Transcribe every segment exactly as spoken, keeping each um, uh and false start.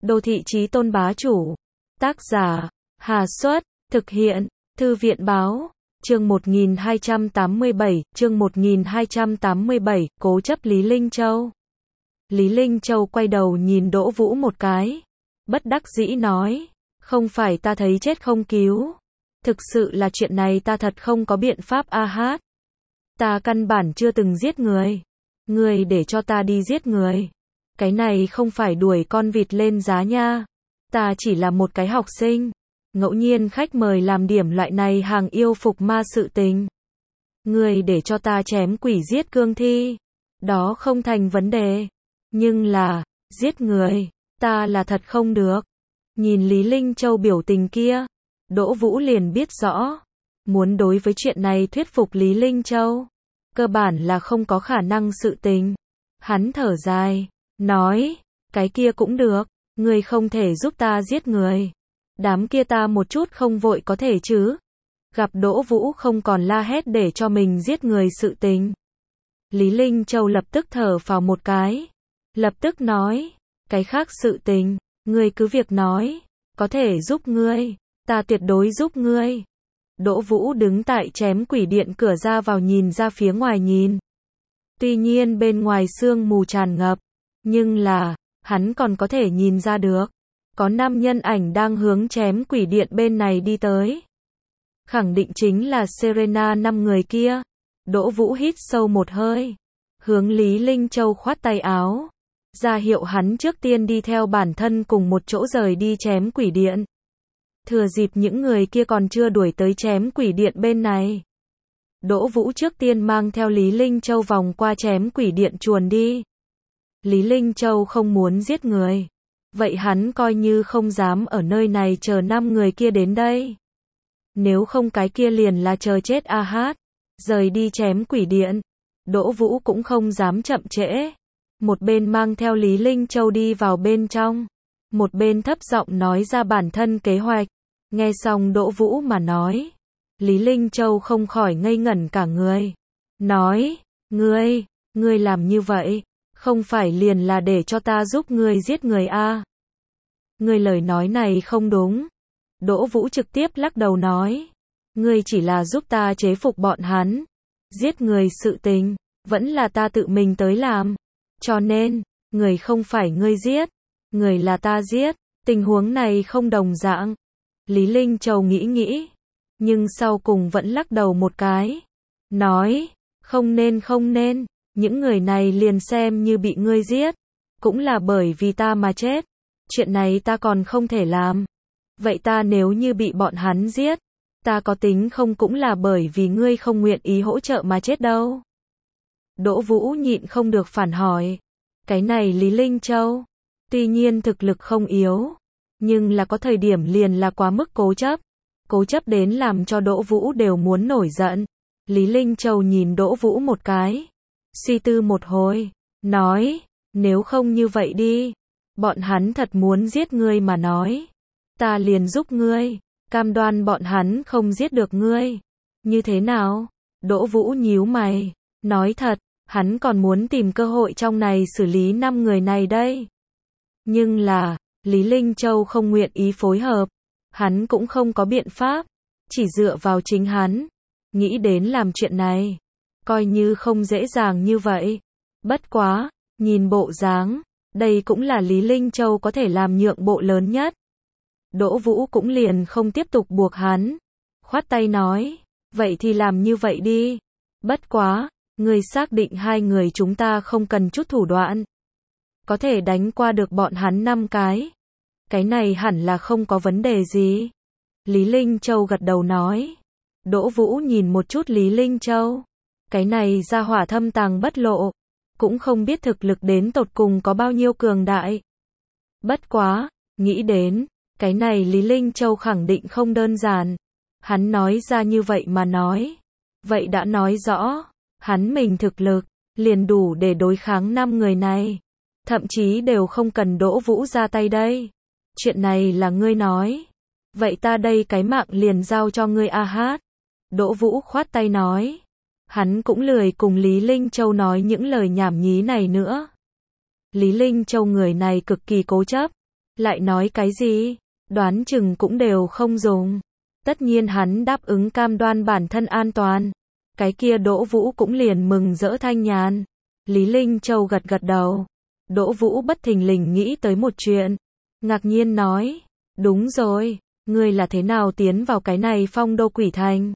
Đô thị chí tôn bá chủ. Tác giả, Hà Xuất, thực hiện, Thư viện Báo. Chương một nghìn hai trăm tám mươi bảy, chương một nghìn hai trăm tám mươi bảy, cố chấp Lý Linh Châu. Lý Linh Châu quay đầu nhìn Đỗ Vũ một cái, bất đắc dĩ nói, không phải ta thấy chết không cứu. Thực sự là chuyện này ta thật không có biện pháp a hát. Ta căn bản chưa từng giết người. Người để cho ta đi giết người. Cái này không phải đuổi con vịt lên giá nha. Ta chỉ là một cái học sinh. Ngẫu nhiên khách mời làm điểm loại này hàng yêu phục ma sự tình. Người để cho ta chém quỷ giết cương thi. Đó không thành vấn đề. Nhưng là, giết người, ta là thật không được. Nhìn Lý Linh Châu biểu tình kia, Đỗ Vũ liền biết rõ. Muốn đối với chuyện này thuyết phục Lý Linh Châu, cơ bản là không có khả năng sự tình. Hắn thở dài, nói, cái kia cũng được, người không thể giúp ta giết người. Đám kia ta một chút không vội có thể chứ. Gặp Đỗ Vũ không còn la hét để cho mình giết người sự tình. Lý Linh Châu lập tức thở phào một cái. Lập tức nói, cái khác sự tình, ngươi cứ việc nói, có thể giúp ngươi, ta tuyệt đối giúp ngươi. Đỗ Vũ đứng tại chém quỷ điện cửa ra vào nhìn ra phía ngoài nhìn. Tuy nhiên bên ngoài sương mù tràn ngập, nhưng là, hắn còn có thể nhìn ra được. Có năm nhân ảnh đang hướng chém quỷ điện bên này đi tới. Khẳng định chính là Serena năm người kia. Đỗ Vũ hít sâu một hơi, hướng Lý Linh Châu khoát tay áo, ra hiệu hắn trước tiên đi theo bản thân cùng một chỗ rời đi chém quỷ điện. Thừa dịp những người kia còn chưa đuổi tới chém quỷ điện bên này, Đỗ Vũ trước tiên mang theo Lý Linh Châu vòng qua chém quỷ điện chuồn đi. Lý Linh Châu không muốn giết người, vậy hắn coi như không dám ở nơi này chờ năm người kia đến đây. Nếu không cái kia liền là chờ chết a hát. Rời đi chém quỷ điện, Đỗ Vũ cũng không dám chậm trễ. Một bên mang theo Lý Linh Châu đi vào bên trong, một bên thấp giọng nói ra bản thân kế hoạch. Nghe xong Đỗ Vũ mà nói, Lý Linh Châu không khỏi ngây ngẩn cả người. Nói, ngươi, ngươi làm như vậy, không phải liền là để cho ta giúp ngươi giết người a? À? Ngươi lời nói này không đúng. Đỗ Vũ trực tiếp lắc đầu nói, ngươi chỉ là giúp ta chế phục bọn hắn. Giết người sự tình, vẫn là ta tự mình tới làm. Cho nên, người không phải ngươi giết, người là ta giết. Tình huống này không đồng dạng. Lý Linh Châu nghĩ nghĩ, nhưng sau cùng vẫn lắc đầu một cái. Nói, không nên không nên, những người này liền xem như bị ngươi giết. Cũng là bởi vì ta mà chết. Chuyện này ta còn không thể làm. Vậy ta nếu như bị bọn hắn giết, ta có tính không cũng là bởi vì ngươi không nguyện ý hỗ trợ mà chết đâu. Đỗ Vũ nhịn không được phản hỏi. Cái này Lý Linh Châu, tuy nhiên thực lực không yếu, nhưng là có thời điểm liền là quá mức cố chấp. Cố chấp đến làm cho Đỗ Vũ đều muốn nổi giận. Lý Linh Châu nhìn Đỗ Vũ một cái, suy tư một hồi, nói, nếu không như vậy đi, bọn hắn thật muốn giết ngươi mà nói, ta liền giúp ngươi, cam đoan bọn hắn không giết được ngươi. Như thế nào? Đỗ Vũ nhíu mày, nói thật, hắn còn muốn tìm cơ hội trong này xử lý năm người này đây. Nhưng là, Lý Linh Châu không nguyện ý phối hợp, hắn cũng không có biện pháp, chỉ dựa vào chính hắn, nghĩ đến làm chuyện này, coi như không dễ dàng như vậy. Bất quá, nhìn bộ dáng, đây cũng là Lý Linh Châu có thể làm nhượng bộ lớn nhất. Đỗ Vũ cũng liền không tiếp tục buộc hắn, khoát tay nói, vậy thì làm như vậy đi. Bất quá, ngươi xác định hai người chúng ta không cần chút thủ đoạn, có thể đánh qua được bọn hắn năm cái. Cái này hẳn là không có vấn đề gì. Lý Linh Châu gật đầu nói. Đỗ Vũ nhìn một chút Lý Linh Châu, cái này ra hỏa thâm tàng bất lộ, cũng không biết thực lực đến tột cùng có bao nhiêu cường đại. Bất quá, nghĩ đến, cái này Lý Linh Châu khẳng định không đơn giản. Hắn nói ra như vậy mà nói, vậy đã nói rõ, hắn mình thực lực, liền đủ để đối kháng năm người này. Thậm chí đều không cần Đỗ Vũ ra tay đây. Chuyện này là ngươi nói. Vậy ta đây cái mạng liền giao cho ngươi a hát. Đỗ Vũ khoát tay nói. Hắn cũng lười cùng Lý Linh Châu nói những lời nhảm nhí này nữa. Lý Linh Châu người này cực kỳ cố chấp. Lại nói cái gì? Đoán chừng cũng đều không dùng. Tất nhiên hắn đáp ứng cam đoan bản thân an toàn. Cái kia Đỗ Vũ cũng liền mừng rỡ thanh nhàn. Lý Linh Châu gật gật đầu. Đỗ Vũ bất thình lình nghĩ tới một chuyện. Ngạc nhiên nói. Đúng rồi, ngươi là thế nào tiến vào cái này Phong Đô Quỷ Thành?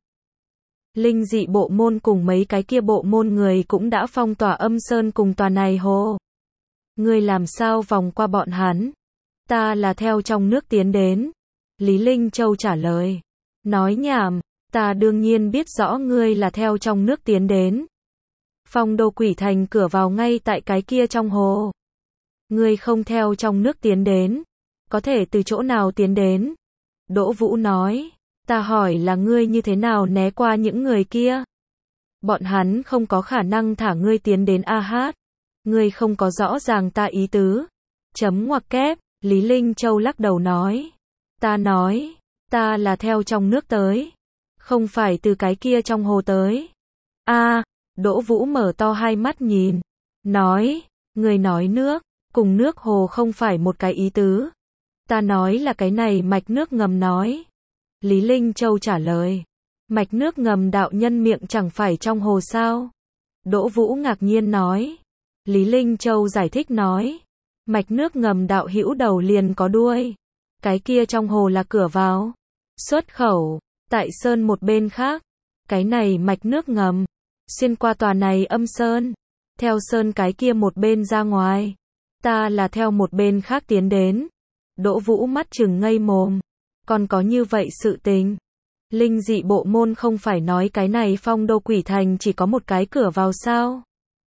Linh dị bộ môn cùng mấy cái kia bộ môn người cũng đã phong tỏa âm sơn cùng tòa này hồ. Ngươi làm sao vòng qua bọn hắn? Ta là theo trong nước tiến đến. Lý Linh Châu trả lời. Nói nhảm, ta đương nhiên biết rõ ngươi là theo trong nước tiến đến. Phong Đô Quỷ Thành cửa vào ngay tại cái kia trong hồ. Ngươi không theo trong nước tiến đến, có thể từ chỗ nào tiến đến? Đỗ Vũ nói, ta hỏi là ngươi như thế nào né qua những người kia? Bọn hắn không có khả năng thả ngươi tiến đến A Hát. Ngươi không có rõ ràng ta ý tứ. Chấm ngoặc kép, Lý Linh Châu lắc đầu nói. Ta nói, ta là theo trong nước tới, không phải từ cái kia trong hồ tới. A, Đỗ Vũ mở to hai mắt nhìn, nói, người nói nước, cùng nước hồ không phải một cái ý tứ. Ta nói là cái này mạch nước ngầm nói. Lý Linh Châu trả lời, mạch nước ngầm đạo nhân miệng chẳng phải trong hồ sao? Đỗ Vũ ngạc nhiên nói. Lý Linh Châu giải thích nói, mạch nước ngầm đạo hữu đầu liền có đuôi. Cái kia trong hồ là cửa vào, xuất khẩu, tại sơn một bên khác. Cái này mạch nước ngầm, xuyên qua tòa này âm sơn, theo sơn cái kia một bên ra ngoài. Ta là theo một bên khác tiến đến. Đỗ Vũ mắt trừng ngây mồm. Còn có như vậy sự tình. Linh dị bộ môn không phải nói cái này Phong Đô Quỷ Thành chỉ có một cái cửa vào sao?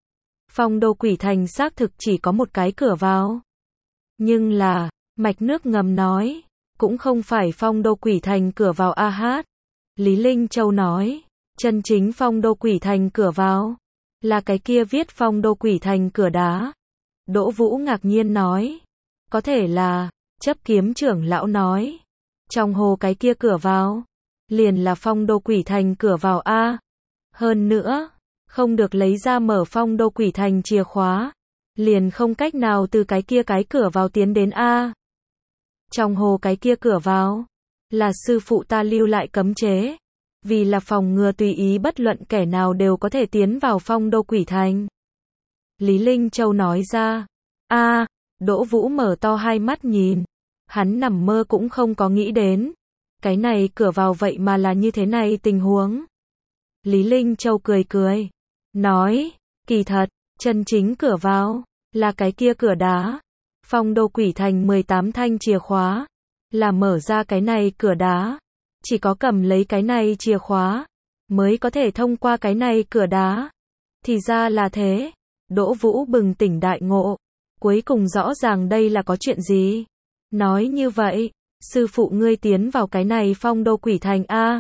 Phong Đô Quỷ Thành xác thực chỉ có một cái cửa vào. Nhưng là, mạch nước ngầm nói, cũng không phải Phong Đô Quỷ Thành cửa vào A Hát. Lý Linh Châu nói, chân chính Phong Đô Quỷ Thành cửa vào, là cái kia viết Phong Đô Quỷ Thành cửa đá. Đỗ Vũ ngạc nhiên nói, có thể là, chấp kiếm trưởng lão nói, trong hồ cái kia cửa vào, liền là Phong Đô Quỷ Thành cửa vào A. Hơn nữa, không được lấy ra mở Phong Đô Quỷ Thành chìa khóa, liền không cách nào từ cái kia cái cửa vào tiến đến A. Trong hồ cái kia cửa vào, là sư phụ ta lưu lại cấm chế, vì là phòng ngừa tùy ý bất luận kẻ nào đều có thể tiến vào Phong Đô Quỷ Thành. Lý Linh Châu nói ra, a, Đỗ Vũ mở to hai mắt nhìn, hắn nằm mơ cũng không có nghĩ đến, cái này cửa vào vậy mà là như thế này tình huống. Lý Linh Châu cười cười, nói, kỳ thật, chân chính cửa vào, là cái kia cửa đá. Phong Đô Quỷ Thành mười tám thanh chìa khóa, là mở ra cái này cửa đá. Chỉ có cầm lấy cái này chìa khóa, mới có thể thông qua cái này cửa đá. Thì ra là thế. Đỗ Vũ bừng tỉnh đại ngộ. Cuối cùng rõ ràng đây là có chuyện gì. Nói như vậy, sư phụ ngươi tiến vào cái này Phong Đô Quỷ Thành A.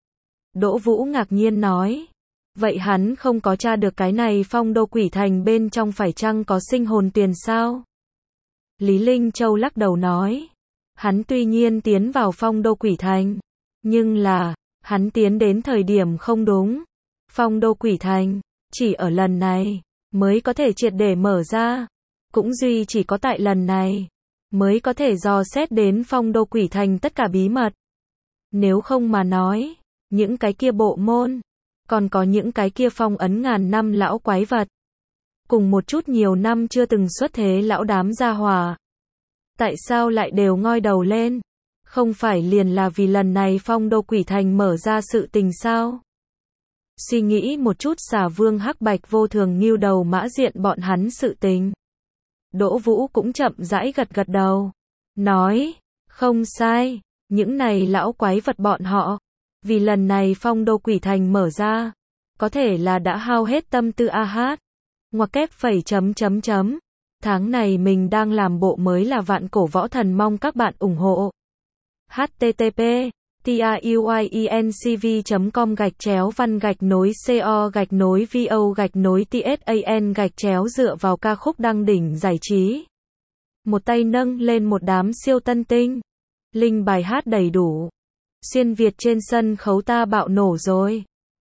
Đỗ Vũ ngạc nhiên nói. Vậy hắn không có tra được cái này Phong Đô Quỷ Thành bên trong phải chăng có sinh hồn tiền sao? Lý Linh Châu lắc đầu nói. Hắn tuy nhiên tiến vào Phong Đô Quỷ Thành, nhưng là, hắn tiến đến thời điểm không đúng. Phong Đô Quỷ Thành, chỉ ở lần này, mới có thể triệt để mở ra. Cũng duy chỉ có tại lần này, mới có thể dò xét đến Phong Đô Quỷ Thành tất cả bí mật. Nếu không mà nói, những cái kia bộ môn, còn có những cái kia phong ấn ngàn năm lão quái vật, cùng một chút nhiều năm chưa từng xuất thế lão đám gia hỏa, tại sao lại đều ngoi đầu lên? Không phải liền là vì lần này Phong Đô Quỷ Thành mở ra sự tình sao? Suy nghĩ một chút Xà Vương Hắc Bạch vô thường nghiêu đầu mã diện bọn hắn sự tình. Đỗ Vũ cũng chậm rãi gật gật đầu. Nói, không sai, những này lão quái vật bọn họ, vì lần này Phong Đô Quỷ Thành mở ra, có thể là đã hao hết tâm tư A Hát. Ngoặc kép phẩy chấm chấm chấm. Tháng này mình đang làm bộ mới là Vạn Cổ Võ Thần, mong các bạn ủng hộ. H T T P TIUYENCV chấm com gạch chéo văn gạch nối CO gạch nối VO gạch nối TSAN gạch chéo dựa vào ca khúc đăng đỉnh giải trí. Một tay nâng lên một đám siêu tân tinh. Linh bài hát đầy đủ. Xuyên Việt trên sân khấu ta bạo nổ rồi.